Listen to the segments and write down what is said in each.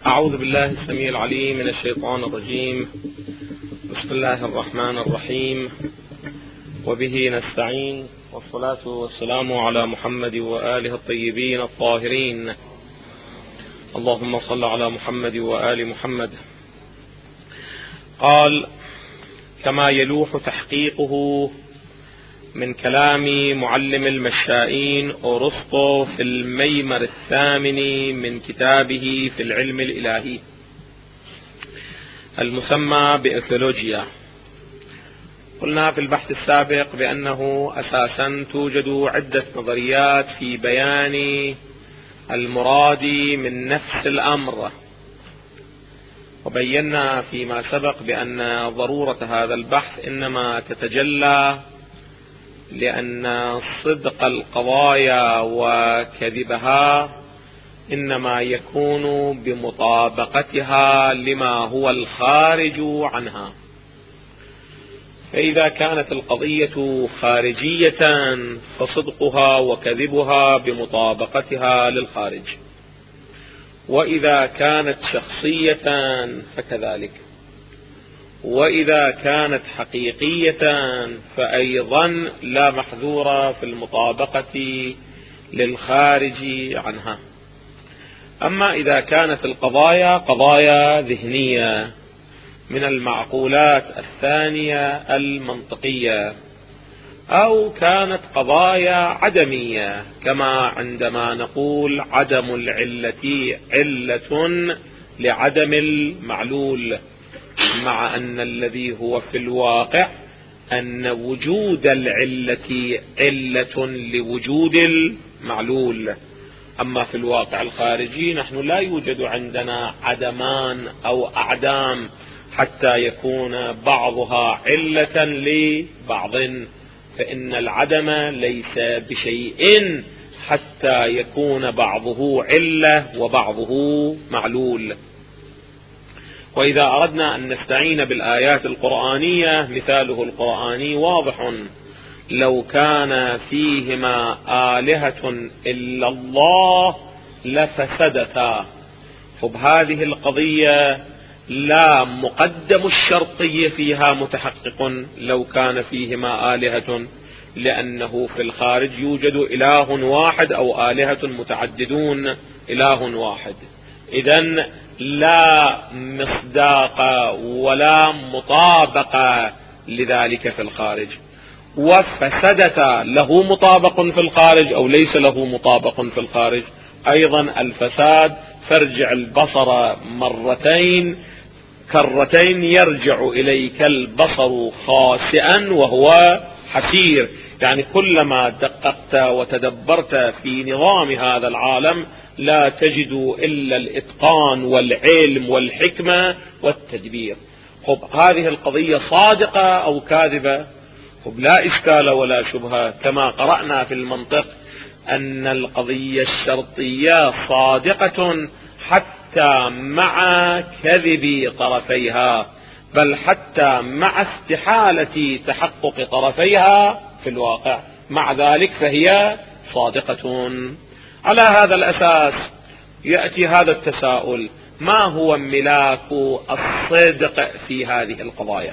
أعوذ بالله السميع العليم من الشيطان الرجيم. بسم الله الرحمن الرحيم، وبه نستعين، والصلاة والسلام على محمد وآله الطيبين الطاهرين. اللهم صل على محمد وآل محمد. قال: كما يلوح تحقيقه من كلام معلم المشائين أرسطو في الميمر الثامن من كتابه في العلم الإلهي المسمى بإثيولوجيا. قلنا في البحث السابق بأنه أساسا توجد عدة نظريات في بيان المراد من نفس الأمر، وبينا فيما سبق بأن ضرورة هذا البحث إنما تتجلى لأن صدق القضايا وكذبها إنما يكون بمطابقتها لما هو الخارج عنها. فإذا كانت القضية خارجية فصدقها وكذبها بمطابقتها للخارج، وإذا كانت شخصية فكذلك، وإذا كانت حقيقية فأيضا لا محذور في المطابقة للخارج عنها. أما إذا كانت القضايا قضايا ذهنية من المعقولات الثانية المنطقية، أو كانت قضايا عدمية كما عندما نقول عدم العلة علة لعدم المعلول، مع أن الذي هو في الواقع أن وجود العلة علة لوجود المعلول. أما في الواقع الخارجي نحن لا يوجد عندنا عدمان أو أعدام حتى يكون بعضها علة لبعض، فإن العدم ليس بشيء حتى يكون بعضه علة وبعضه معلول. وإذا أردنا أن نستعين بالآيات القرآنية مثاله القرآني واضح: لو كان فيهما آلهة إلا الله لفسدتا. فبهذه القضية لا مقدم الشرطية فيها متحقق لو كان فيهما آلهة، لأنه في الخارج يوجد إله واحد أو آلهة متعددون إله واحد، إذن لا مصداق ولا مطابقة لذلك في الخارج. وفسدتا له مطابق في الخارج أو ليس له مطابق في الخارج، أيضا الفساد فارجع البصر مرتين كرتين يرجع إليك البصر خاسئا وهو حسير. يعني كلما دققت وتدبرت في نظام هذا العالم لا تجد إلا الإتقان والعلم والحكمة والتدبير. هذه القضية صادقة أو كاذبة؟ لا إشكال ولا شبهة، كما قرأنا في المنطق أن القضية الشرطية صادقة حتى مع كذب طرفيها، بل حتى مع استحالة تحقق طرفيها في الواقع، مع ذلك فهي صادقة. على هذا الأساس يأتي هذا التساؤل: ما هو ملاك الصدق في هذه القضايا؟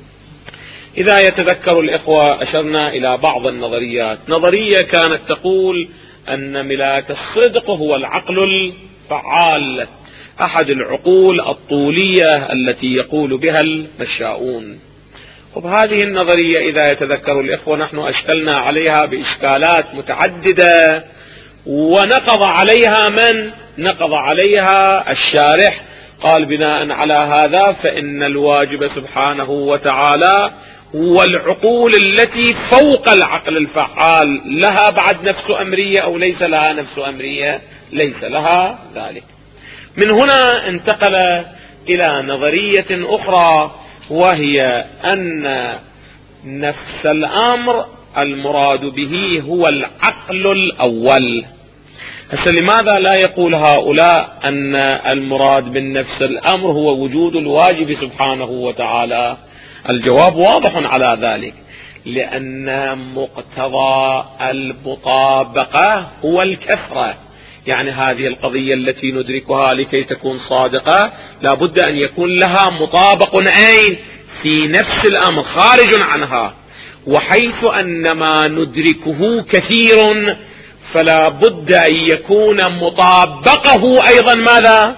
إذا يتذكر الإخوة أشرنا إلى بعض النظريات. نظرية كانت تقول أن ملاك الصدق هو العقل الفعال، أحد العقول الطولية التي يقول بها المشاؤون. وبهذه النظرية إذا يتذكر الإخوة نحن أشكلنا عليها بإشكالات متعددة، ونقض عليها من؟ نقض عليها الشارح. قال: بناء على هذا فإن الواجب سبحانه وتعالى والعقول التي فوق العقل الفعال لها بعد نفس أمرية أو ليس لها نفس أمرية؟ ليس لها ذلك. من هنا انتقل إلى نظرية أخرى، وهي أن نفس الأمر المراد به هو العقل الأول. لماذا لا يقول هؤلاء أن المراد بالنفس الأمر هو وجود الواجب سبحانه وتعالى؟ الجواب واضح على ذلك: لأن مقتضى المطابقة هو الكثرة، يعني هذه القضية التي ندركها لكي تكون صادقة لابد أن يكون لها مطابق أين في نفس الأمر خارج عنها، وحيث أن ما ندركه كثير فلا بد أن يكون مطابقه أيضا ماذا؟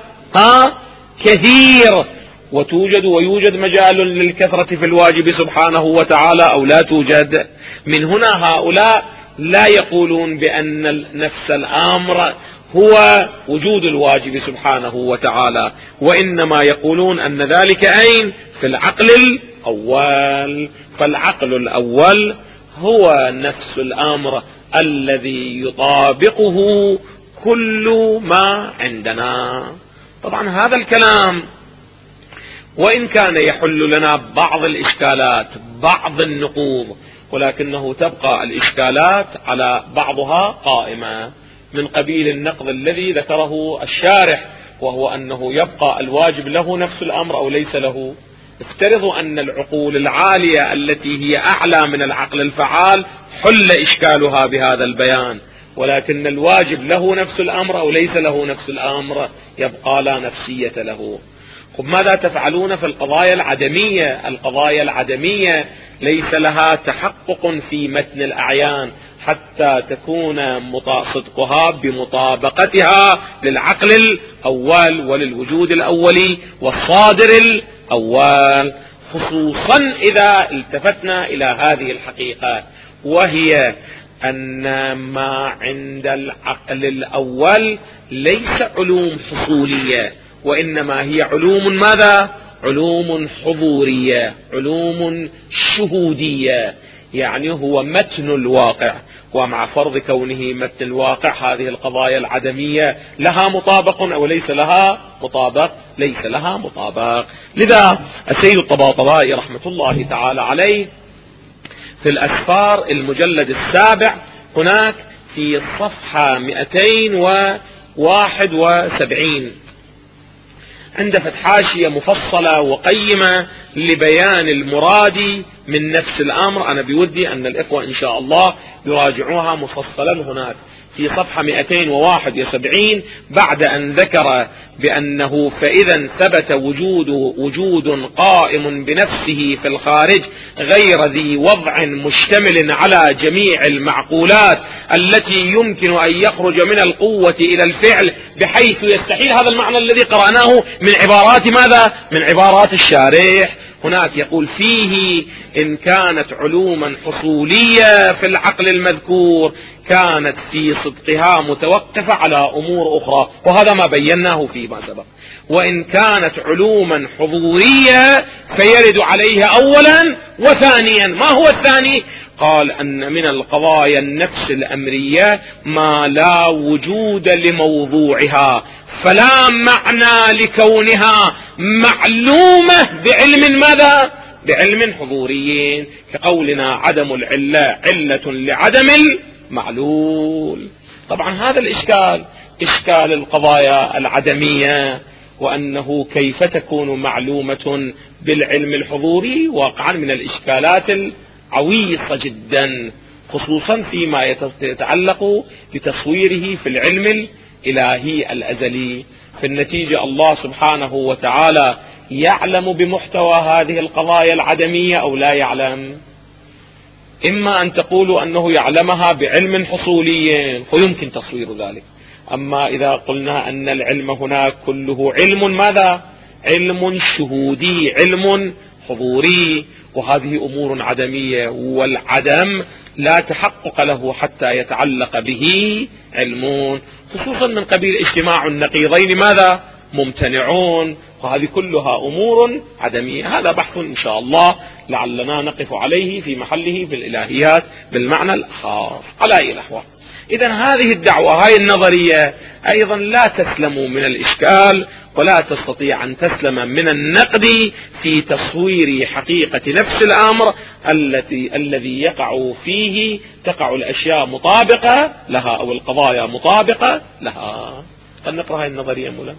كثير، ويوجد مجال للكثرة في الواجب سبحانه وتعالى أو لا توجد. من هنا هؤلاء لا يقولون بأن نفس الأمر هو وجود الواجب سبحانه وتعالى، وإنما يقولون أن ذلك أين؟ في العقل الأول. فالعقل الأول هو نفس الأمر الذي يطابقه كل ما عندنا. طبعا هذا الكلام وإن كان يحل لنا بعض الإشكالات بعض النقوض، ولكنه تبقى الإشكالات على بعضها قائمة، من قبيل النقض الذي ذكره الشارح، وهو أنه يبقى الواجب له نفس الأمر أو ليس له. افترضوا أن العقول العالية التي هي أعلى من العقل الفعال حل إشكالها بهذا البيان، ولكن الواجب له نفس الأمر أو ليس له نفس الأمر، يبقى لا نفسية له. ماذا تفعلون في القضايا العدمية؟ القضايا العدمية ليس لها تحقق في متن الأعيان حتى تكون صدقها بمطابقتها للعقل الأول وللوجود الأولي والصادر الأول، خصوصا إذا التفتنا إلى هذه الحقيقة، وهي أن ما عند العقل الأول ليس علوم حصولية، وإنما هي علوم ماذا؟ علوم حضورية، علوم شهودية، يعني هو متن الواقع. ومع فرض كونه متن الواقع هذه القضايا العدمية لها مطابق أو ليس لها مطابق؟ ليس لها مطابق. لذا السيد الطباطبائي رحمة الله تعالى عليه في الأسفار المجلد 7 هناك في الصفحة 271 عند فتحاشية مفصلة وقيمة لبيان المراد من نفس الأمر. أنا بودي أن الإخوة إن شاء الله يراجعوها مفصلا هناك في صفحة 271 بعد أن ذكر بأنه فإذا ثبت وجود قائم بنفسه في الخارج غير ذي وضع مشتمل على جميع المعقولات التي يمكن أن يخرج من القوة إلى الفعل بحيث يستحيل هذا المعنى الذي قرأناه من عبارات ماذا؟ من عبارات الشارح. هناك يقول فيه إن كانت علوما حصولية في العقل المذكور كانت في صدقها متوقفة على أمور أخرى، وهذا ما بيناه فيما سبق. وإن كانت علوما حضورية فيرد عليها أولا وثانيا. ما هو الثاني؟ قال أن من القضايا النفس الأمرية ما لا وجود لموضوعها، فلا معنى لكونها معلومة بعلم ماذا؟ بعلم حضوري، كقولنا عدم العلة علة لعدم المعلول. طبعا هذا الإشكال إشكال القضايا العدمية، وأنه كيف تكون معلومة بالعلم الحضوري واقعا من الإشكالات العويصة جدا، خصوصا فيما يتعلق بتصويره في العلم الإلهي الأزلي. في النتيجة الله سبحانه وتعالى يعلم بمحتوى هذه القضايا العدمية أو لا يعلم؟ إما أن تقولوا أنه يعلمها بعلم حصولي ويمكن تصوير ذلك، أما إذا قلنا أن العلم هناك كله علم ماذا؟ علم شهودي، علم حضوري، وهذه أمور عدمية، والعدم لا تحقق له حتى يتعلق به علم، خصوصا من قبيل اجتماع النقيضين ماذا؟ ممتنعون، وهذه كلها أمور عدمية. هذا بحث إن شاء الله لعلنا نقف عليه في محله في الإلهيات بالمعنى الخاص. على أي الأحوال إذن هذه الدعوة هاي النظرية أيضا لا تسلم من الإشكال ولا تستطيع أن تسلم من النقد في تصوير حقيقة نفس الأمر الذي يقع فيه تقع الأشياء مطابقة لها أو القضايا مطابقة لها. قد نقرأ هذه النظرية مولا.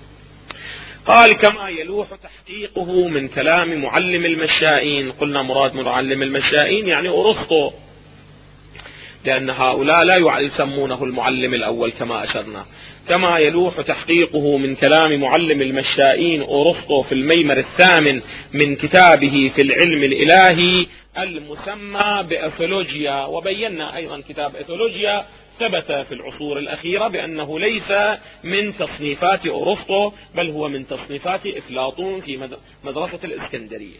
قال كما يلوح تحقيقه من كلام معلم المشائين. قلنا مراد معلم المشائين يعني أرسطو. لأن هؤلاء لا يسمونه المعلم الأول كما أشرنا، كما يلوح تحقيقه من كلام معلم المشائين أرسطو في الميمر الثامن من كتابه في العلم الإلهي المسمى بأثولوجيا. وبينا أيضا كتاب أثولوجيا ثبت في العصور الأخيرة بأنه ليس من تصنيفات أرسطو، بل هو من تصنيفات أفلاطون في مدرسة الإسكندرية.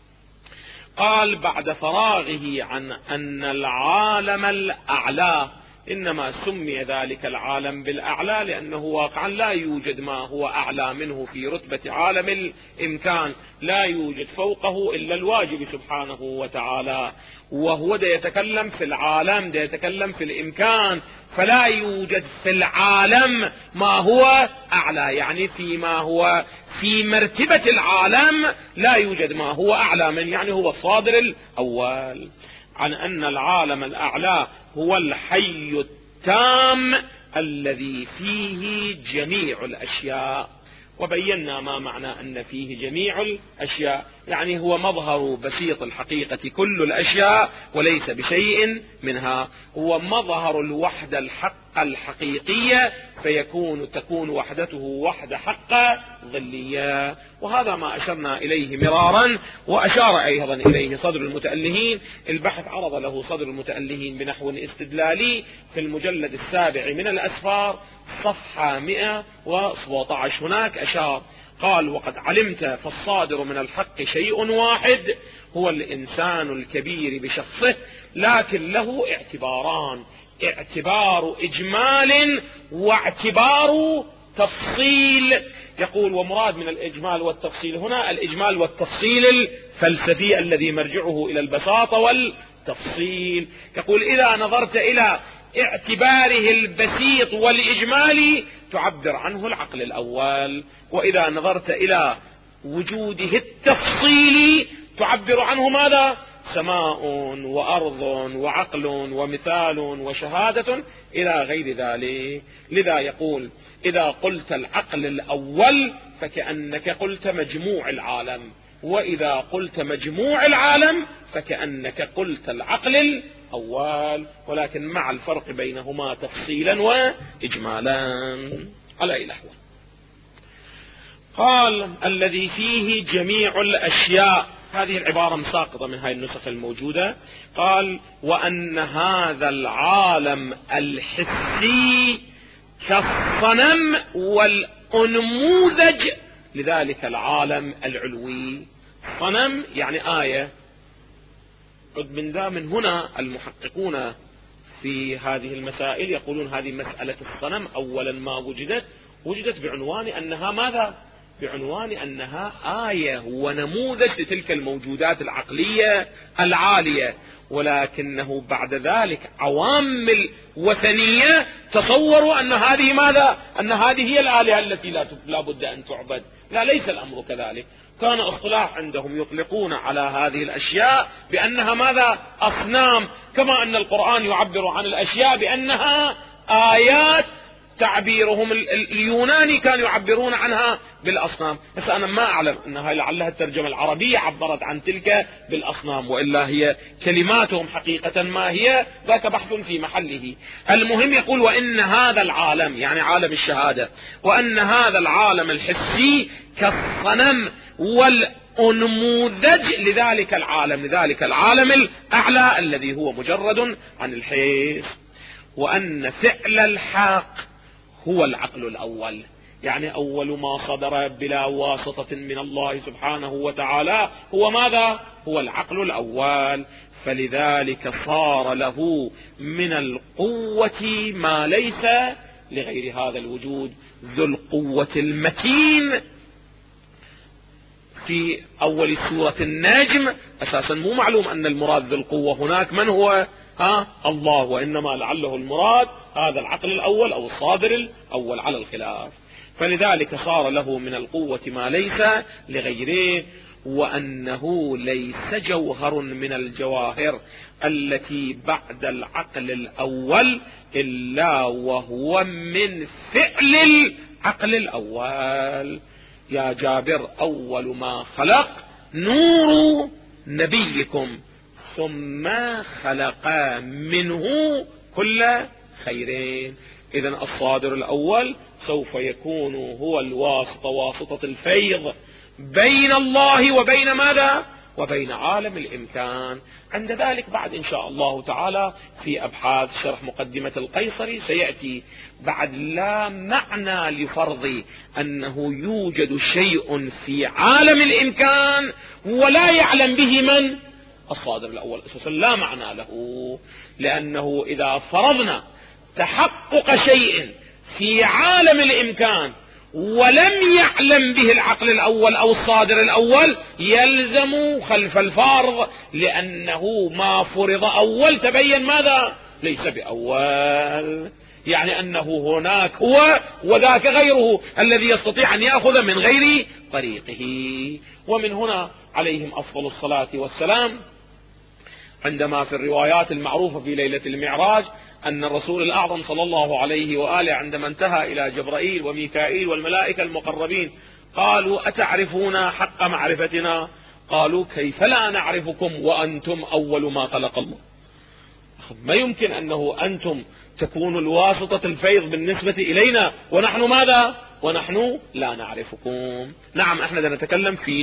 قال بعد فراغه عن أن العالم الأعلى إنما سمي ذلك العالم بالأعلى لأنه واقعا لا يوجد ما هو أعلى منه في رتبة عالم الإمكان، لا يوجد فوقه إلا الواجب سبحانه وتعالى، وهو ده يتكلم في العالم، ده يتكلم في الإمكان، فلا يوجد في العالم ما هو أعلى، يعني فيما هو في مرتبة العالم لا يوجد ما هو أعلى من، يعني هو الصادر الأول، عن أن العالم الأعلى هو الحي التام الذي فيه جميع الأشياء. وبينا ما معنى أن فيه جميع الأشياء، يعني هو مظهر بسيط الحقيقة كل الأشياء وليس بشيء منها، هو مظهر الوحدة الحق الحقيقية، تكون وحدته وحدة حق ظلية. وهذا ما أشرنا إليه مرارا، وأشار أيضا إليه صدر المتألهين. البحث عرض له صدر المتألهين بنحو استدلالي في المجلد 7 من الأسفار صفحة 117. هناك أشار قال: وقد علمت فالصادر من الحق شيء واحد هو الإنسان الكبير بشخصه، لكن له اعتباران: اعتبار إجمال واعتبار تفصيل. يقول: ومراد من الإجمال والتفصيل هنا الإجمال والتفصيل الفلسفي الذي مرجعه إلى البساطة والتفصيل. يقول: إذا نظرت إلى اعتباره البسيط والإجمالي تعبر عنه العقل الأول، وإذا نظرت إلى وجوده التفصيلي تعبر عنه ماذا؟ سماء وأرض وعقل ومثال وشهادة إلى غير ذلك. لذا يقول: إذا قلت العقل الأول فكأنك قلت مجموع العالم، وإذا قلت مجموع العالم فكأنك قلت العقل الأول، ولكن مع الفرق بينهما تفصيلا وإجمالا على أي نحو. قال: الذي فيه جميع الأشياء، هذه العبارة مساقطة من هذه النسخ الموجودة. قال: وأن هذا العالم الحسي كالصنم والأنموذج لذلك العالم العلوي. صنم يعني آية. قد من هنا المحققون في هذه المسائل يقولون هذه مسألة الصنم أولا ما وجدت بعنوان أنها ماذا؟ بعنوان أنها آية ونموذج لتلك الموجودات العقلية العالية، ولكنه بعد ذلك عوام الوثنية تصوروا أن هذه ماذا؟ أن هذه هي الآلهة التي لا بد أن تعبد. لا، ليس الأمر كذلك. كان اصطلاح عندهم يطلقون على هذه الأشياء بأنها ماذا؟ أصنام، كما أن القرآن يعبر عن الأشياء بأنها آيات. تعبيرهم اليوناني كانوا يعبرون عنها بالأصنام. بس أنا ما أعلم أنها لعلها الترجمة العربية عبرت عن تلك بالأصنام، وإلا هي كلماتهم حقيقة ما هي، ذاك بحث في محله. المهم يقول: وإن هذا العالم يعني عالم الشهادة، وأن هذا العالم الحسي كالصنم والأنموذج لذلك العالم الأعلى الذي هو مجرد عن الحس، وأن فعل الحق هو العقل الأول، يعني أول ما صدر بلا واسطة من الله سبحانه وتعالى هو ماذا؟ هو العقل الأول. فلذلك صار له من القوة ما ليس لغير هذا الوجود، ذو القوة المتين. في أول سورة النجم أساسا مو معلوم أن المراد ذو القوة هناك من هو؟ الله، وإنما لعله المراد هذا العقل الأول أو الصادر الأول على الخلاف. فلذلك صار له من القوة ما ليس لغيره، وأنه ليس جوهر من الجواهر التي بعد العقل الأول إلا وهو من فعل العقل الأول. يا جابر: أول ما خلق نور نبيكم ثم خلق منه كل خيرين. إذن الصادر الأول سوف يكون هو الواسطة، واسطة الفيض بين الله وبين ماذا؟ وبين عالم الإمكان. عند ذلك بعد إن شاء الله تعالى في أبحاث شرح مقدمة القيصري سيأتي بعد لا معنى لفرض أنه يوجد شيء في عالم الإمكان ولا يعلم به من؟ الصادر الأول أساسا لا معنى له، لأنه إذا فرضنا تحقق شيء في عالم الإمكان ولم يعلم به العقل الأول أو الصادر الأول يلزم خلف الفارض، لأنه ما فرض أول تبين ماذا؟ ليس بأول، يعني أنه هناك هو وذاك غيره الذي يستطيع أن يأخذ من غير طريقه. ومن هنا عليهم أفضل الصلاة والسلام عندما في الروايات المعروفة في ليلة المعراج أن الرسول الأعظم صلى الله عليه وآله عندما انتهى إلى جبرائيل وميكائيل والملائكة المقربين قالوا: أتعرفون حق معرفتنا؟ قالوا: كيف لا نعرفكم وأنتم أول ما خلق الله. ما يمكن أنه أنتم تكون الواسطة الفيض بالنسبة إلينا ونحن ماذا؟ ونحن لا نعرفكم. نعم، احنا نتكلم في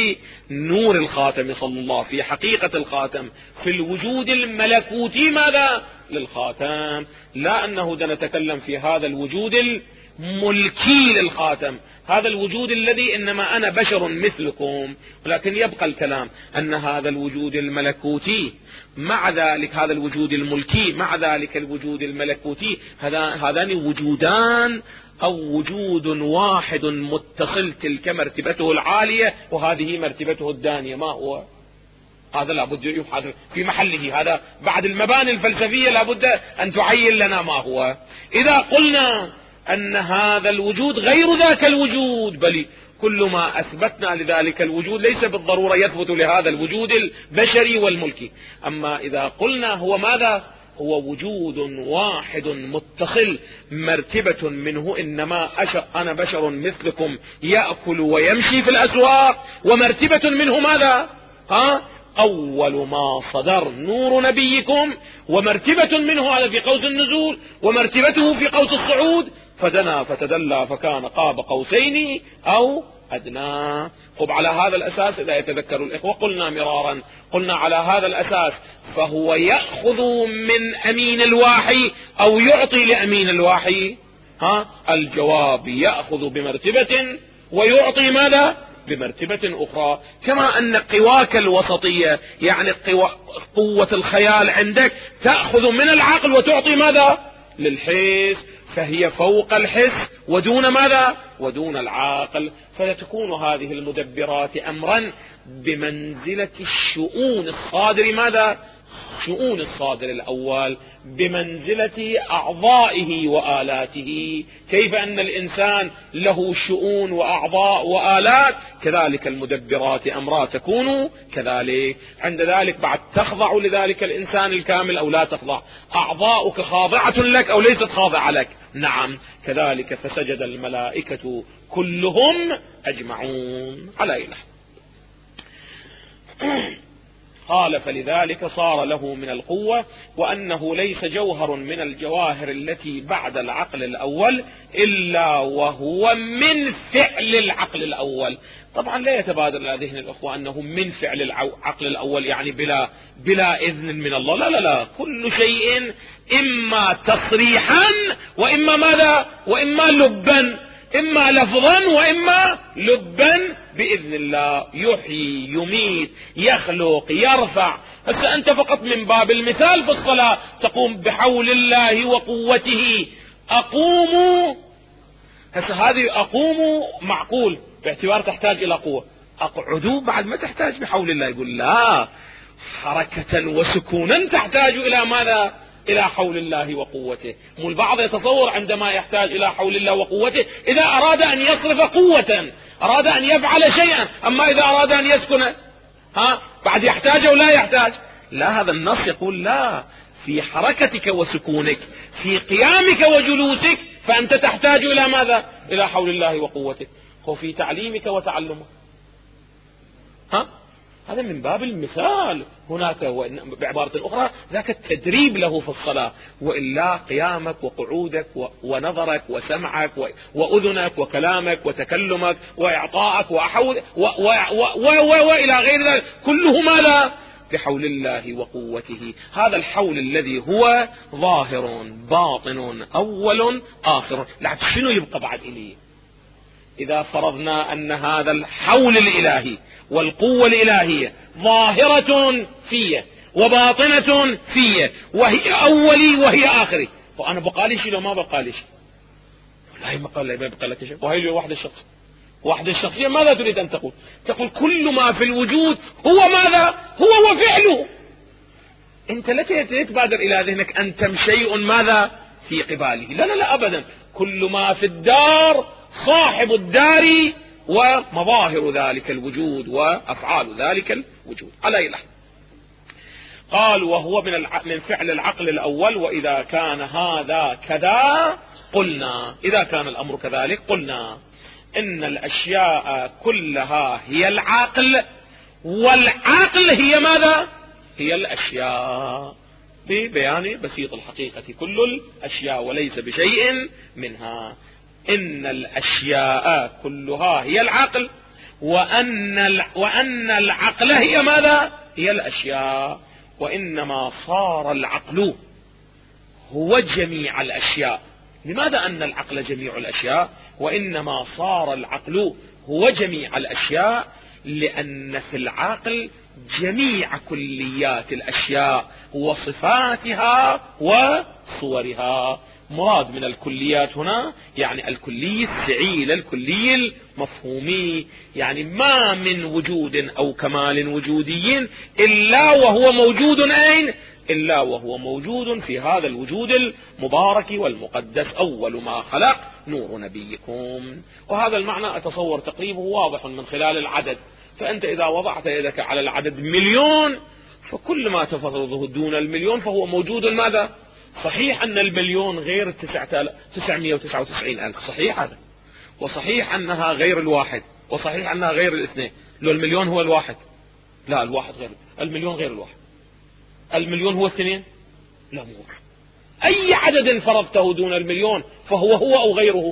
نور الخاتم صلى الله، في حقيقة الخاتم، في الوجود الملكوتي ماذا؟ للخاتم، لا أنه نتكلم في هذا الوجود الملكي للخاتم، هذا الوجود الذي إنما أنا بشر مثلكم. ولكن يبقى الكلام أن هذا الوجود الملكوتي مع ذلك هذا الوجود الملكي مع ذلك الوجود الملكوتي هذان وجودان أو وجود واحد متصل، تلك مرتبته العالية وهذه مرتبته الدانية. ما هو؟ هذا لابد يبحث في محله، هذا بعد المباني الفلسفية لابد أن تعين لنا ما هو. إذا قلنا أن هذا الوجود غير ذاك الوجود، بل كل ما أثبتنا لذلك الوجود ليس بالضرورة يثبت لهذا الوجود البشري والملكي. أما إذا قلنا هو ماذا؟ هو وجود واحد متصل، مرتبة منه إنما أنا بشر مثلكم يأكل ويمشي في الأسواق، ومرتبة منه ماذا؟ أول ما صدر نور نبيكم، ومرتبة منه هذا في قوس النزول، ومرتبته في قوس الصعود، فدنا فتدلى فكان قاب قوسين أو أدنى. خب على هذا الأساس إذا يتذكر الإخوة قلنا مرارا، قلنا على هذا الأساس فهو يأخذ من أمين الواحي أو يعطي لأمين الواحي. الجواب يأخذ بمرتبة ويعطي ماذا؟ بمرتبة أخرى. كما أن قواك الوسطية يعني قوة الخيال عندك تأخذ من العقل وتعطي ماذا؟ للحس، فهي فوق الحس ودون ماذا؟ ودون العقل. فتكون هذه المدبرات أمرا بمنزلة الشؤون الصادر ماذا؟ شؤون الصادر الأول، بمنزلة أعضائه وآلاته. كيف أن الإنسان له شؤون وأعضاء وآلات، كذلك المدبرات أمرا تكون كذلك. عند ذلك بعد تخضع لذلك الإنسان الكامل أو لا تخضع؟ أعضاؤك خاضعة لك أو ليست خاضعة لك؟ نعم، كذلك فسجد الملائكة كلهم أجمعون على إله. قال: فلذلك صار له من القوة، وأنه ليس جوهر من الجواهر التي بعد العقل الأول إلا وهو من فعل العقل الأول. طبعا لا يتبادر إلى ذهن الأخوة أنه من فعل العقل الأول يعني بلا إذن من الله، لا لا لا، كل شيء إما تصريحا وإما ماذا؟ وإما لبا، إما لفظا وإما لبا بإذن الله، يحيي يميت يخلق يرفع. هسه أنت فقط من باب المثال في الصلاة تقوم بحول الله وقوته أقوم. هسه هذه أقوم معقول باعتبار تحتاج إلى قوة، أقعدوا بعد ما تحتاج بحول الله. يقول لا، حركة وسكونا تحتاج إلى ماذا؟ إلى حول الله وقوته. مو البعض يتصور عندما يحتاج إلى حول الله وقوته إذا أراد أن يصرف قوة، أراد أن يفعل شيئا، أما إذا أراد أن يسكن بعد يحتاج أو لا يحتاج؟ لا، هذا النص يقول لا، في حركتك وسكونك، في قيامك وجلوسك، فأنت تحتاج إلى ماذا؟ إلى حول الله وقوته. وفي تعليمك وتعلمك هذا من باب المثال. هناك بعبارة أخرى ذاك التدريب له في الصلاة، وإلا قيامك وقعودك ونظرك وسمعك وأذنك وكلامك وتكلمك وإعطائك وأحول وإلى غير ذلك كله ماذا؟ بحول الله وقوته. هذا الحول الذي هو ظاهر باطن أول آخر. لعب شنو يبقى بعد إليه؟ إذا فرضنا أن هذا الحول الإلهي والقوة الإلهية ظاهرة فيه وباطنة فيه، وهي أولي وهي آخري، وأنا بقالي شيء لو ما بقالي شيء؟ والله ما قال لي ما بقالك شيء. وهي وحدة الشخص، وحدة الشخصية ماذا تريد أن تقول؟ تقول كل ما في الوجود هو ماذا؟ هو وفعله. أنت لا تبادر إلى ذهنك أنت شيء ماذا في قباله، لا لا لا أبدا. كل ما في الدار صاحب الدار ومظاهر ذلك الوجود وأفعال ذلك الوجود. على أي لحظة قال وهو من فعل العقل الأول. وإذا كان هذا كذا قلنا، إذا كان الأمر كذلك قلنا إن الأشياء كلها هي العقل، والعقل هي ماذا؟ هي الأشياء، ببيان بسيط الحقيقة كل الأشياء وليس بشيء منها. إن الأشياء كلها هي العقل، وأن العقل هي ماذا؟ هي الأشياء. وإنما صار العقل هو جميع الأشياء. لماذا أن العقل جميع الأشياء؟ وإنما صار العقل هو جميع الأشياء لأن في العقل جميع كليات الأشياء وصفاتها وصورها. مراد من الكليات هنا يعني الكلي الفعيل، الكلي المفهومي، يعني ما من وجود أو كمال وجودي إلا وهو موجود أين؟ إلا وهو موجود في هذا الوجود المبارك والمقدس. أول ما خلق نور نبيكم. وهذا المعنى أتصور تقريبه واضح من خلال العدد. فأنت إذا وضعت يدك على العدد مليون، فكل ما تفرضه دون المليون فهو موجود ماذا؟ صحيح أن المليون غير 999,000، صحيح هذا، وصحيح أنها غير الواحد، وصحيح أنها غير الاثنين. لو المليون هو الواحد، لا الواحد غير المليون، غير الواحد. المليون هو الاثنين، لا مو. أي عدد فرضته دون المليون فهو هو أو غيره؟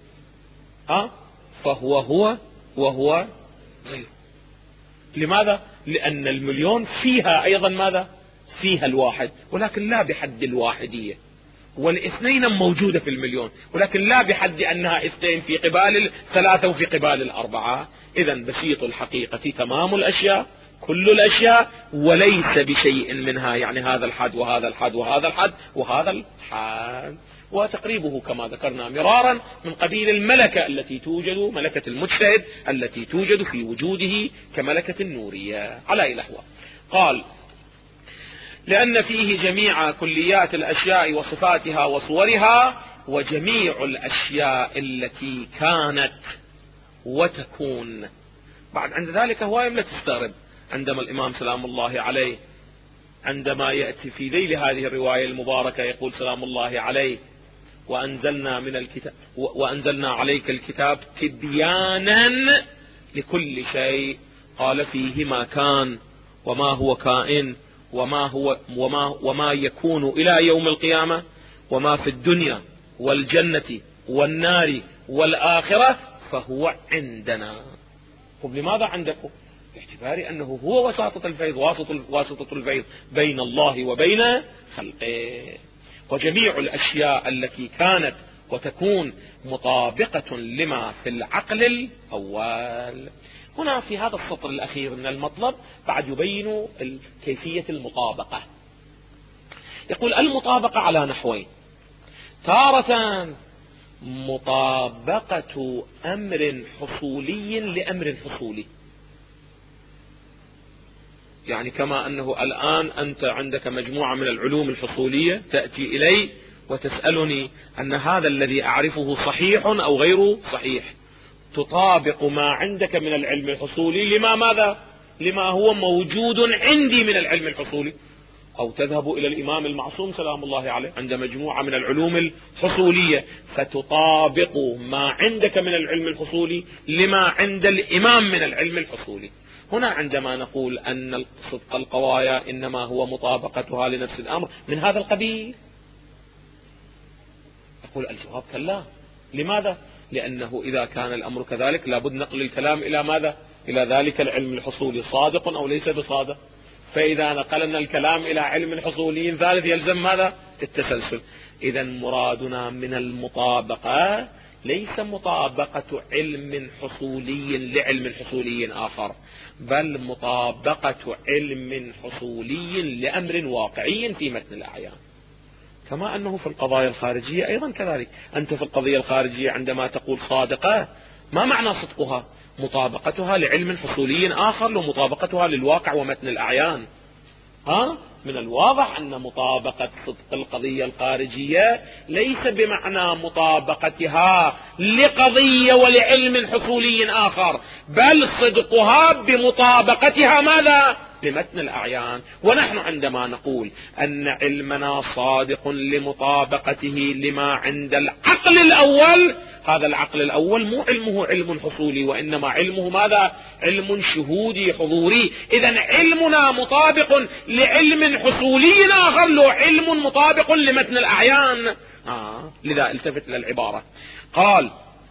فهو هو وهو غيره. لماذا؟ لأن المليون فيها أيضا ماذا؟ فيها الواحد، ولكن لا بحد الواحدية. والاثنين موجودة في المليون، ولكن لا بحد أنها اثنين في قبال الثلاثة وفي قبال الأربعة. إذا بسيط الحقيقة تمام الأشياء، كل الأشياء، وليس بشيء منها، يعني هذا الحد وهذا الحد وهذا الحد وهذا الحد. وتقريبه كما ذكرنا مرارا من قبيل الملكة التي توجد، ملكة المجتهد التي توجد في وجوده كملكة النورية. على أي لحظة قال لأن فيه جميع كليات الأشياء وصفاتها وصورها، وجميع الأشياء التي كانت وتكون. بعد عند ذلك هواية لا تستغرب عندما الإمام سلام الله عليه عندما يأتي في ذيل هذه الرواية المباركة يقول سلام الله عليه وأنزلنا من الكتاب وأنزلنا عليك الكتاب تبيانا لكل شيء. قال فيه ما كان وما هو كائن وما يكون إلى يوم القيامة، وما في الدنيا والجنة والنار والآخرة فهو عندنا. طب لماذا عندكم؟ باعتبار أنه هو وساطة الفيض، واسطة الفيض بين الله وبين خلقه. وجميع الأشياء التي كانت وتكون مطابقة لما في العقل الأول. هنا في هذا السطر الأخير من المطلب بعد يبين كيفية المطابقة. يقول المطابقة على نحوين: تارة مطابقة أمر حصولي لأمر حصولي، يعني كما أنه الآن أنت عندك مجموعة من العلوم الحصولية تأتي إلي وتسألني أن هذا الذي أعرفه صحيح أو غير صحيح، تطابق ما عندك من العلم الحصولي لما هو موجود عندي من العلم الحصولي. أو تذهب إلى الإمام المعصوم سلام الله عليه عند مجموعة من العلوم الحصولية فتطابق ما عندك من العلم الحصولي لما عند الإمام من العلم الحصولي. هنا عندما نقول أن صدق القضايا إنما هو مطابقتها لنفس الأمر من هذا القبيل، أقول الجواب كلا. لماذا؟ لأنه إذا كان الأمر كذلك لابد نقل الكلام إلى ماذا؟ إلى ذلك العلم الحصولي، صادق أو ليس بصادق. فإذا نقلنا الكلام إلى علم حصولي ثالث يلزم ماذا؟ التسلسل. إذا مرادنا من المطابقة ليس مطابقة علم حصولي لعلم حصولي آخر، بل مطابقة علم حصولي لأمر واقعي في متن الأعيان، كما أنه في القضايا الخارجية أيضا كذلك. أنت في القضية الخارجية عندما تقول صادقة، ما معنى صدقها؟ مطابقتها لعلم حصولي آخر ومطابقتها للواقع ومتن الأعيان. من الواضح أن مطابقة صدق القضية الخارجية ليس بمعنى مطابقتها لقضية ولعلم حصولي آخر، بل صدقها بمطابقتها ماذا؟ لمتن الأعيان. ونحن عندما نقول أن علمنا صادق لمطابقته لما عند العقل الأول، هذا العقل الأول مو علمه علم حصولي، وإنما علمه ماذا؟ علم شهودي حضوري. إذن علمنا مطابق لعلم حصولي آخر له علم مطابق لمتن الأعيان. لذا التفت للعبارة، قال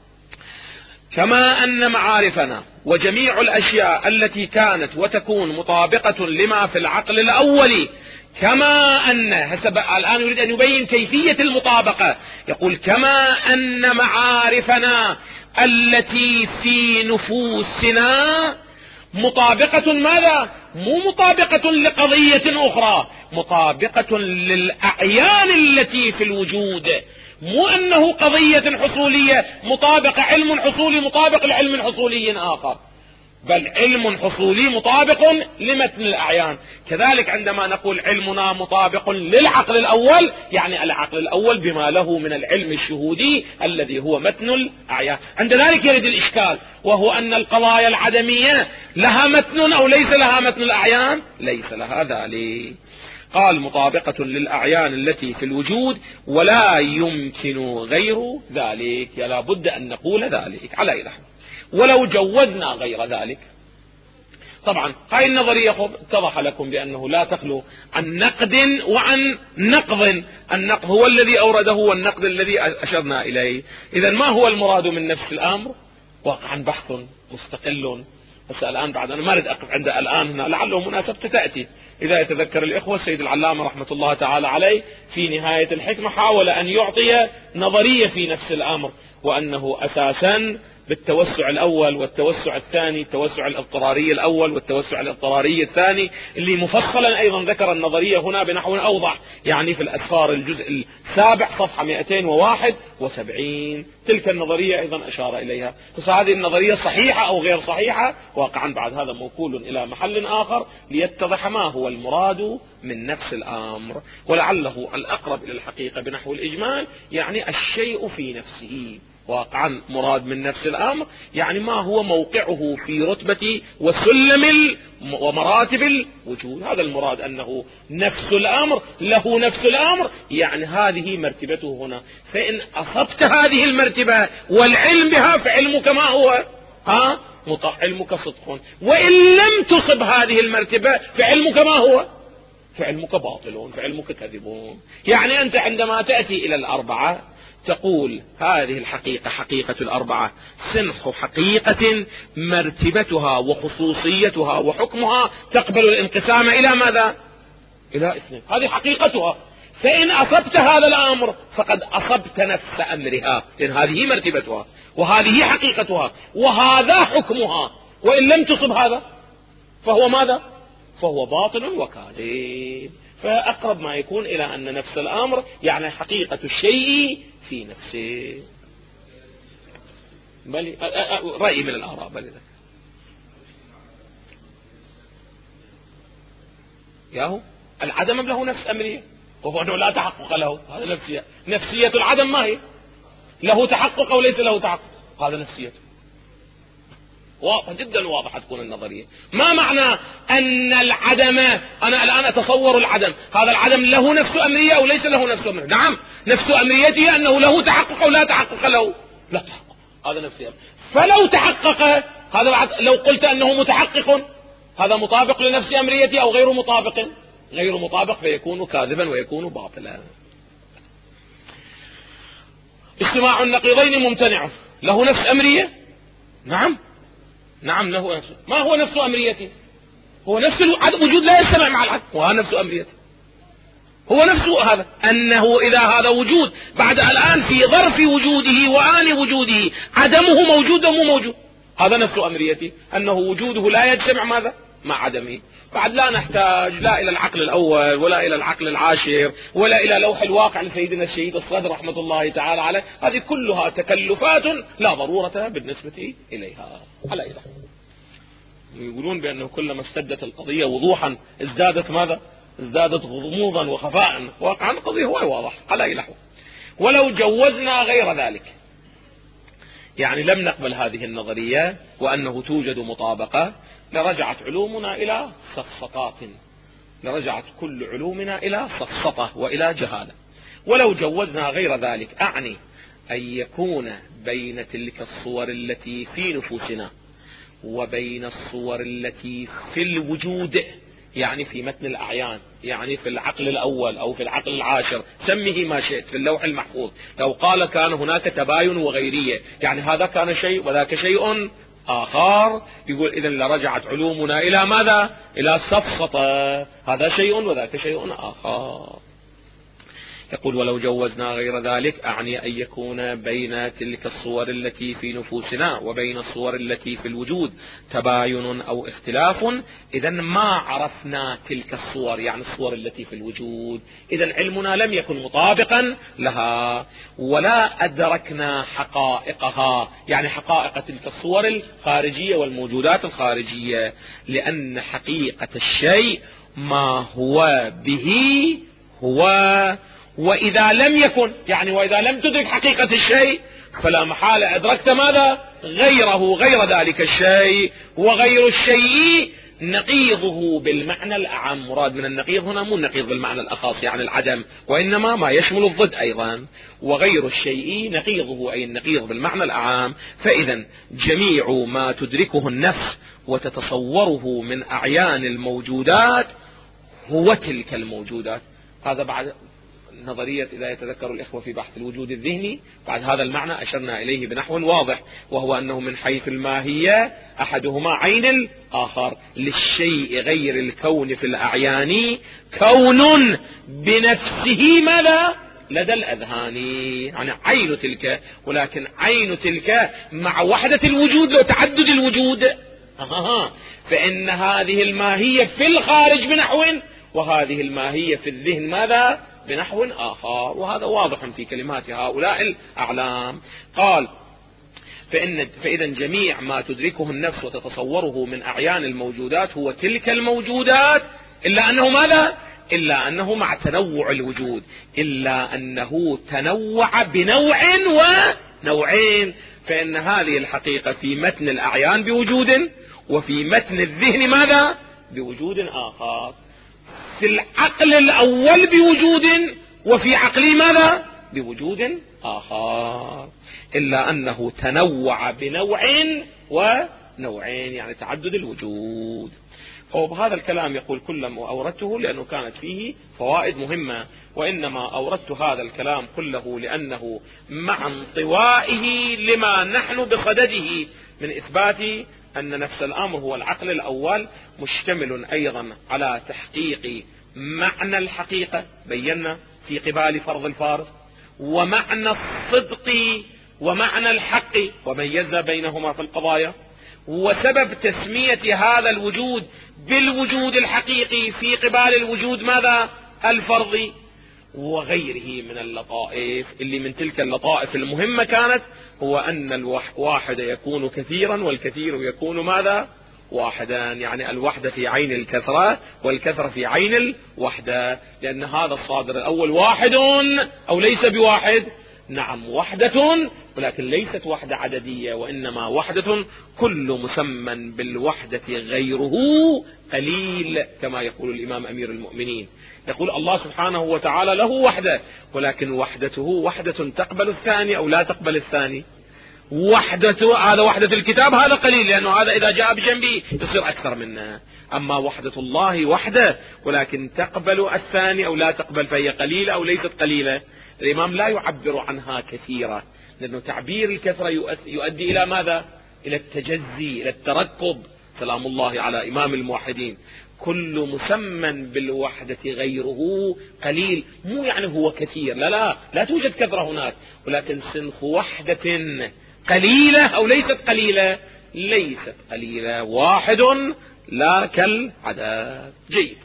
كما أن معارفنا وجميع الأشياء التي كانت وتكون مطابقة لما في العقل الأول، كما أن الآن يريد أن يبين كيفية المطابقة، يقول كما أن معارفنا التي في نفوسنا مطابقة ماذا؟ مو مطابقة لقضية أخرى، مطابقة للأعيان التي في الوجود، مو أنه قضية حصولية مطابقة علم حصولي مطابق لعلم حصولي آخر، بل علم حصولي مطابق لمتن الأعيان. كذلك عندما نقول علمنا مطابق للعقل الأول، يعني العقل الأول بما له من العلم الشهودي الذي هو متن الأعيان. عند ذلك يرد الإشكال، وهو أن القضايا العدمية لها متن أو ليس لها متن الأعيان؟ ليس لها ذلك. قال مطابقة للأعيان التي في الوجود ولا يمكن غير ذلك، لا بد أن نقول ذلك على إله. ولو جوزنا غير ذلك، طبعا هاي النظرية اتضح لكم بأنه لا تخلو عن نقد وعن نقض. النقد هو الذي أورده والنقد الذي أشرنا إليه. إذا ما هو المراد من نفس الأمر؟ واقعا بحث مستقل، بس الآن بعد أنا ما أريد أقف عند الآن هنا، لعله مناسبة تأتي. إذا يتذكر الإخوة السيد العلامة رحمة الله تعالى عليه في نهاية الحكمة حاول أن يعطي نظرية في نفس الأمر، وأنه أساسا بالتوسع الأول والتوسع الثاني، التوسع الاضطراري الأول والتوسع الاضطراري الثاني، اللي مفصلا أيضا ذكر النظرية هنا بنحو أوضح، يعني في الأسفار الجزء السابع صفحة 271. تلك النظرية أيضا أشار إليها. بس هذه النظرية صحيحة أو غير صحيحة واقعا بعد هذا موكول إلى محل آخر ليتضح ما هو المراد من نفس الأمر، ولعله الأقرب إلى الحقيقة بنحو الإجمال يعني الشيء في نفسه. واقعا مراد من نفس الأمر يعني ما هو موقعه في رتبة وسلم ومراتب الوجود. هذا المراد، أنه نفس الأمر له نفس الأمر، يعني هذه مرتبته هنا. فإن أصبت هذه المرتبة والعلم بها فعلمك ما هو؟ علمك صدق. وإن لم تصب هذه المرتبة فعلمك ما هو؟ فعلمك باطل، فعلمك كذب. يعني أنت عندما تأتي إلى الأربعة تقول هذه الحقيقة حقيقة الأربعة سنح حقيقة مرتبتها وخصوصيتها وحكمها تقبل الانقسام إلى ماذا؟ إلى اثنين. هذه حقيقتها. فإن أصبت هذا الأمر فقد أصبت نفس أمرها، لأن هذه مرتبتها وهذه حقيقتها وهذا حكمها. وإن لم تصب هذا فهو ماذا؟ فهو باطل وكاذب. فأقرب ما يكون إلى أن نفس الأمر يعني حقيقة الشيء في نفسه. بل رأي من الآراء بل ياهو العدم له نفس أمرية، وهو أنه لا تحقق له. هذا نفسية العدم. ما هي؟ له تحقق أو ليس له تحقق؟ هذا نفسيته. واضح جدا، واضحة تكون النظرية. ما معنى أن العدم، أنا الآن أتصور العدم، هذا العدم له نفس أمرية أو ليس له نفس أمرية؟ نعم، نفس أمريته أنه له تحقق أو لا تحقق له؟ لا تحقق. هذا نفسي. فلو تحقق هذا لو قلت أنه متحقق هذا مطابق لنفس أمريتي أو غير مطابق؟ غير مطابق، فيكون كاذبا ويكون باطلا. اجتماع النقيضين ممتنع، له نفس أمرية؟ نعم له نفس. ما هو نفس أمريتي؟ هو نفس الوجود لا يجتمع مع العدم، وهو نفس أمريته، هو نفسه هذا، أنه إذا هذا وجود بعد الآن في ظرف وجوده وآن وجوده عدمه موجود ومو موجود، هذا نفس أمريتي، أنه وجوده لا يجتمع ماذا؟ مع عدمه. بعد لا نحتاج لا إلى العقل الأول ولا إلى العقل العاشر ولا إلى لوح الواقع لسيدنا الشهيد الصدر رحمة الله تعالى عليه، هذه كلها تكلفات لا ضرورة بالنسبة إليها. على إله يقولون بأنه كلما ازدادت القضية وضوحا ازدادت ماذا؟ ازدادت غموضا وخفاء، واقعا القضية هو واضح. على إله ولو جوزنا غير ذلك، يعني لم نقبل هذه النظرية وأنه توجد مطابقة، لرجعت علومنا إلى سفسطات، لرجعت كل علومنا إلى سفسطة وإلى جهالة. ولو جوزنا غير ذلك أعني أن يكون بين تلك الصور التي في نفوسنا وبين الصور التي في الوجود، يعني في متن الأعيان، يعني في العقل الأول أو في العقل العاشر، سميه ما شئت، في اللوح المحفوظ، لو قال كان هناك تباين وغيرية، يعني هذا كان شيء وذاك شيء آخر، يقول إذن لرجعت علومنا إلى ماذا؟ إلى سفسطة، هذا شيء وذاك شيء آخر. يقول ولو جوزنا غير ذلك أعني أن يكون بين تلك الصور التي في نفوسنا وبين الصور التي في الوجود تباين أو اختلاف، إذن ما عرفنا تلك الصور، يعني الصور التي في الوجود، إذن علمنا لم يكن مطابقا لها، ولا أدركنا حقائقها، يعني حقائق تلك الصور الخارجية والموجودات الخارجية، لأن حقيقة الشيء ما هو به هو، وإذا لم يكن، يعني وإذا لم تدرك حقيقة الشيء فلا محالة أدركت ماذا؟ غيره، غير ذلك الشيء، وغير الشيء نقيضه بالمعنى الأعم. مراد من النقيض هنا مو النقيض بالمعنى الأخص يعني العدم، وإنما ما يشمل الضد أيضا، وغير الشيء نقيضه أي النقيض بالمعنى الأعم. فإذا جميع ما تدركه النفس وتتصوره من أعيان الموجودات هو تلك الموجودات. هذا بعد نظرية إذا يتذكر الإخوة في بحث الوجود الذهني، بعد هذا المعنى أشرنا إليه بنحو واضح، وهو أنه من حيث الماهية أحدهما عين الآخر، للشيء غير الكون في الأعيان كون بنفسه ماذا؟ لدى الأذهان، يعني عين تلك، ولكن عين تلك مع وحدة الوجود وتعدد الوجود، فإن هذه الماهية في الخارج بنحو، وهذه الماهية في الذهن ماذا؟ بنحو آخر، وهذا واضح في كلمات هؤلاء الأعلام. قال فإذا جميع ما تدركه النفس وتتصوره من أعيان الموجودات هو تلك الموجودات، إلا أنه ماذا؟ إلا أنه مع تنوع الوجود، إلا أنه تنوع بنوع ونوعين، فإن هذه الحقيقة في متن الأعيان بوجود، وفي متن الذهن ماذا؟ بوجود آخر، في العقل الأول بوجود، وفي عقل ماذا؟ بوجود آخر، إلا أنه تنوع بنوع ونوعين، يعني تعدد الوجود. وبهذا الكلام يقول كلما أوردته لأنه كانت فيه فوائد مهمة، وإنما أوردت هذا الكلام كله لأنه مع انطوائه لما نحن بصدده من إثبات أن نفس الأمر هو العقل الأول، مشتمل أيضا على تحقيق معنى الحقيقة، بينا في قبال فرض الفارض، ومعنى الصدق ومعنى الحق، وميزنا بينهما في القضايا، وسبب تسمية هذا الوجود بالوجود الحقيقي في قبال الوجود ماذا؟ الفرضي، وغيره من اللطائف، اللي من تلك اللطائف المهمة كانت هو أن الواحد يكون كثيرا والكثير يكون ماذا؟ واحدا، يعني الوحدة في عين الكثرة والكثرة في عين الوحدة، لأن هذا الصادر الأول واحد أو ليس بواحد، نعم وحدة، ولكن ليست وحدة عددية، وإنما وحدة كل مسمى بالوحدة غيره قليل، كما يقول الإمام أمير المؤمنين، يقول الله سبحانه وتعالى له وحدة، ولكن وحدته وحدة تقبل الثاني أو لا تقبل الثاني، هذا وحدة الكتاب هذا قليل، لأنه هذا إذا جاء بجنبه يصير أكثر منه. أما وحدة الله وحده ولكن تقبل الثاني أو لا تقبل، فهي قليلة أو ليست قليلة. الإمام لا يعبر عنها كثيرة، لأنه تعبير الكثرة يؤدي إلى ماذا؟ إلى التجزي، إلى التركب. سلام الله على إمام الموحدين. كل مسمى بالوحدة غيره قليل، مو يعني هو كثير، لا توجد كثرة هناك، ولكن صنف وحدة قليلة أو ليست قليلة؟ ليست قليلة، واحد لا كالعدد. جيد.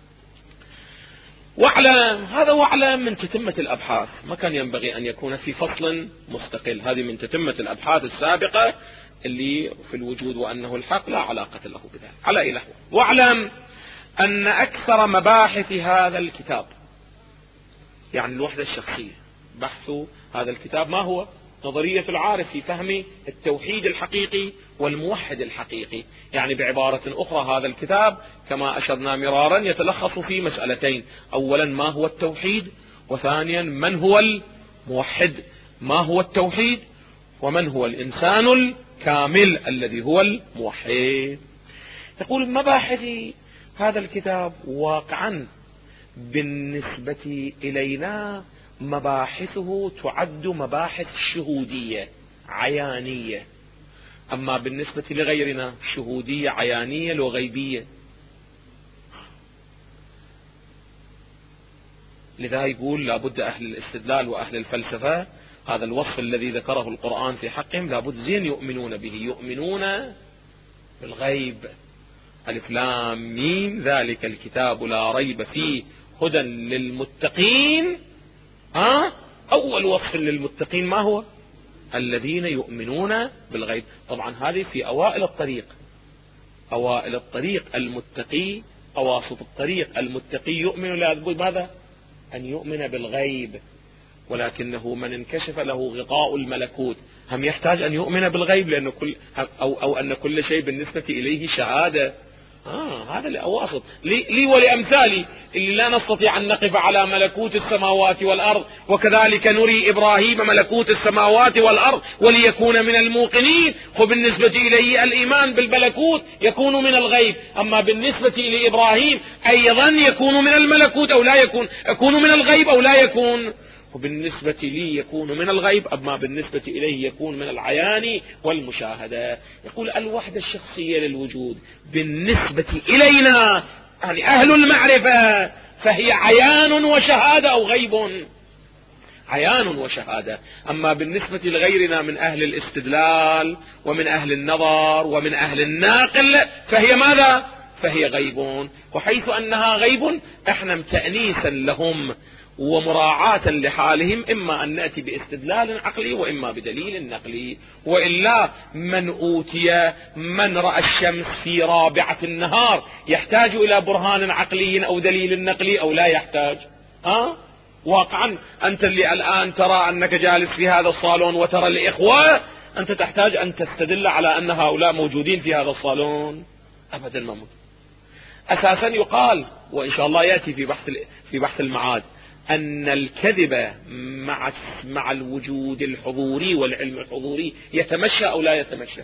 واعلم، هذا واعلم من تتمة الأبحاث، ما كان ينبغي أن يكون في فصل مستقل، هذه من تتمة الأبحاث السابقة اللي في الوجود وأنه الحق لا علاقة له بذلك. على إله. واعلم أن أكثر مباحث هذا الكتاب، يعني الوحدة الشخصية، بحث هذا الكتاب ما هو؟ نظرية العارف في فهم التوحيد الحقيقي والموحد الحقيقي. يعني بعبارة أخرى هذا الكتاب كما أشرنا مرارا يتلخص في مسألتين: أولا ما هو التوحيد، وثانيا من هو الموحد. ما هو التوحيد ومن هو الإنسان الكامل الذي هو الموحد. يقول مباحث هذا الكتاب واقعا بالنسبة إلينا مباحثه تعد مباحث شهودية عيانية، أما بالنسبة لغيرنا شهودية عيانية لو غيبية. لذا يقول لابد أهل الاستدلال وأهل الفلسفة هذا الوصف الذي ذكره القرآن في حقهم لابد زين يؤمنون به، يؤمنون بالغيب. ألف لام ميم ذلك الكتاب لا ريب فيه هدى للمتقين. أول وصف للمتقين ما هو؟ الذين يؤمنون بالغيب. طبعا هذه في أوائل الطريق، أوائل الطريق المتقي، أواسط الطريق المتقي يؤمن ماذا؟ أن يؤمن بالغيب، ولكنه من انكشف له غطاء الملكوت هم يحتاج أن يؤمن بالغيب، لأنه أو أن كل شيء بالنسبة إليه شهادة. هذا الأواسط لي ولأمثالي اللي لا نستطيع أن نقف على ملكوت السماوات والأرض، وكذلك نري إبراهيم ملكوت السماوات والأرض وليكون من الموقنين. وبالنسبة إليه الإيمان بالملكوت يكون من الغيب، أما بالنسبة لإبراهيم أيضا يكون من الملكوت أو لا يكون من الغيب أو لا يكون. وبالنسبة لي يكون من الغيب، أما بالنسبة إليه يكون من العيان والمشاهدة. يقول الوحدة الشخصية للوجود بالنسبة إلينا يعني أهل المعرفة فهي عيان وشهادة أو غيب، عيان وشهادة. أما بالنسبة لغيرنا من أهل الاستدلال ومن أهل النظر ومن أهل الناقل فهي ماذا؟ فهي غيب. وحيث أنها غيب احنا تأنيسا لهم ومراعاة لحالهم إما أن نأتي باستدلال عقلي وإما بدليل نقلي، وإلا من أوتي من رأى الشمس في رابعة النهار يحتاج إلى برهان عقلي أو دليل نقلي أو لا يحتاج؟ واقعا أنت اللي الآن ترى أنك جالس في هذا الصالون وترى الإخوة، أنت تحتاج أن تستدل على أن هؤلاء موجودين في هذا الصالون؟ أبدا ما موجود. أساسا يقال وإن شاء الله يأتي في بحث المعاد أن الكذب مع الوجود الحضوري والعلم الحضوري يتمشى أو لا يتمشى؟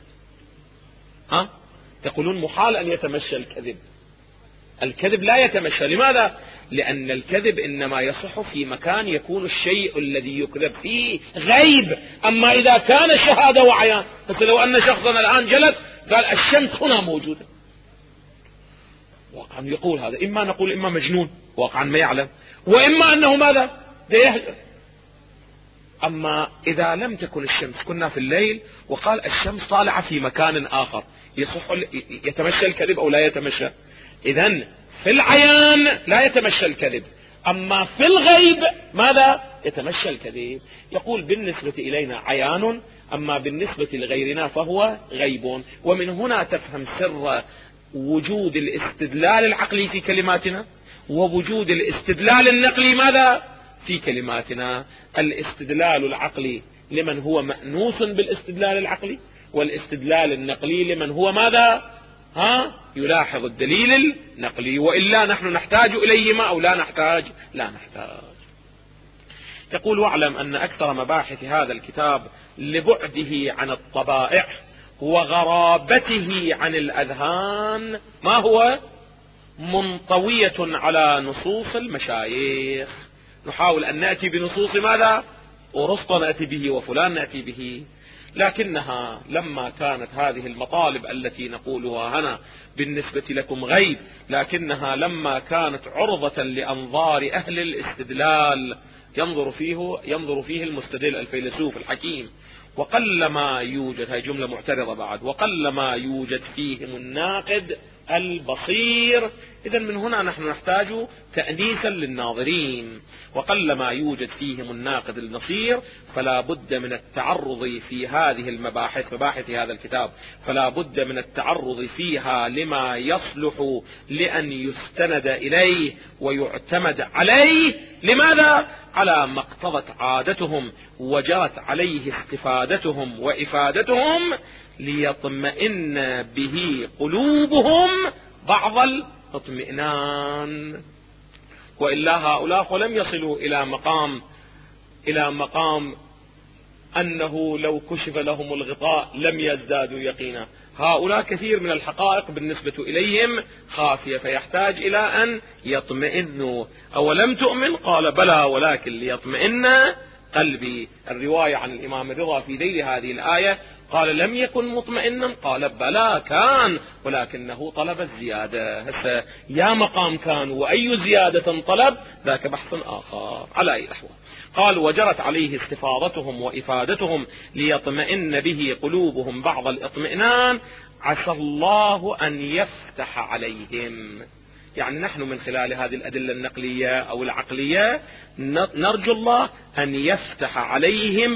يقولون محال أن يتمشى الكذب. الكذب لا يتمشى. لماذا؟ لأن الكذب إنما يصح في مكان يكون الشيء الذي يكذب فيه غيب. أما إذا كان شهادة وعيان، بس لو أن شخصنا الآن جلس قال الشمس هنا موجودة، واقعا يقول هذا، إما نقول إما مجنون واقعا ما يعلم، وإما أنه ماذا؟ يهجر. أما إذا لم تكن الشمس، كنا في الليل وقال الشمس طالعة في مكان آخر، يصح يتمشى الكذب أو لا يتمشى؟ إذن في العيان لا يتمشى الكذب، أما في الغيب ماذا؟ يتمشى الكذب. يقول بالنسبة إلينا عيان، أما بالنسبة لغيرنا فهو غيب. ومن هنا تفهم سر وجود الاستدلال العقلي في كلماتنا ووجود الاستدلال النقلي ماذا؟ في كلماتنا. الاستدلال العقلي لمن هو مأنوس بالاستدلال العقلي، والاستدلال النقلي لمن هو ماذا؟ يلاحظ الدليل النقلي. وإلا نحن نحتاج إليهما أو لا نحتاج؟ لا نحتاج. يقول: واعلم أن أكثر مباحث هذا الكتاب لبعده عن الطبائع وغرابته عن الأذهان ما هو منطوية على نصوص المشايخ. نحاول أن نأتي بنصوص ماذا؟ أرسطو نأتي به، وفلان نأتي به، لكنها لما كانت هذه المطالب التي نقولها هنا بالنسبة لكم غيب، لكنها لما كانت عرضة لأنظار أهل الاستدلال ينظر فيه المستدل الفيلسوف الحكيم، وقلما يوجد، هاي جملة معترضة بعد، وقلما يوجد فيهم الناقد البصير. إذا من هنا نحن نحتاج تأنيسا للناظرين. وقلما يوجد فيهم الناقد البصير فلا بد من التعرض في هذه المباحث، مباحث هذا الكتاب، فلا بد من التعرض فيها لما يصلح لأن يستند إليه ويعتمد عليه. لماذا؟ على ما اقتضت عادتهم وجرت عليه استفادتهم وإفادتهم، ليطمئن به قلوبهم بعض الاطمئنان. وإلا هؤلاء ولم يصلوا إلى مقام أنه لو كشف لهم الغطاء لم يزدادوا يقينا. هؤلاء كثير من الحقائق بالنسبة إليهم خافية، فيحتاج إلى أن يطمئنوا. أولم تؤمن؟ قال: بلى ولكن ليطمئن قلبي. الرواية عن الإمام الرضا في ذيل هذه الآية قال: لم يكن مطمئنا، قال: بلى كان ولكنه طلب الزيادة. هسه يا مقام كان وأي زيادة طلب، ذاك بحث آخر. على أي أحوال قال: وجرت عليه استفاضتهم وإفادتهم ليطمئن به قلوبهم بعض الاطمئنان، عسى الله أن يفتح عليهم. يعني نحن من خلال هذه الأدلة النقلية أو العقلية نرجو الله أن يفتح عليهم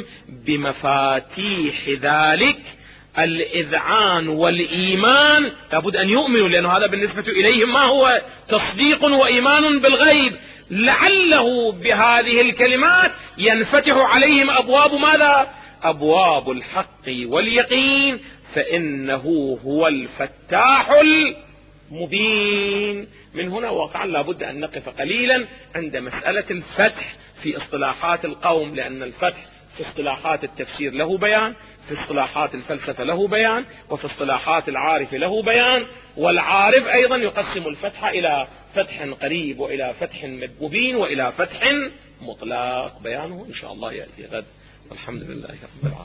بمفاتيح ذلك الإذعان والإيمان. لابد أن يؤمنوا، لأن هذا بالنسبة إليهم ما هو؟ تصديق وإيمان بالغيب. لعله بهذه الكلمات ينفتح عليهم أبواب ماذا؟ أبواب الحق واليقين، فإنه هو الفتاح المبين. من هنا واقعا لابد أن نقف قليلا عند مسألة الفتح في اصطلاحات القوم، لأن الفتح في اصطلاحات التفسير له بيان، في اصطلاحات الفلسفة له بيان، وفي اصطلاحات العارف له بيان. والعارف أيضا يقسم الفتح إلى فتح قريب وإلى فتح مبين وإلى فتح مطلق. بيانه إن شاء الله يأتي غد. والحمد لله رب العالمين.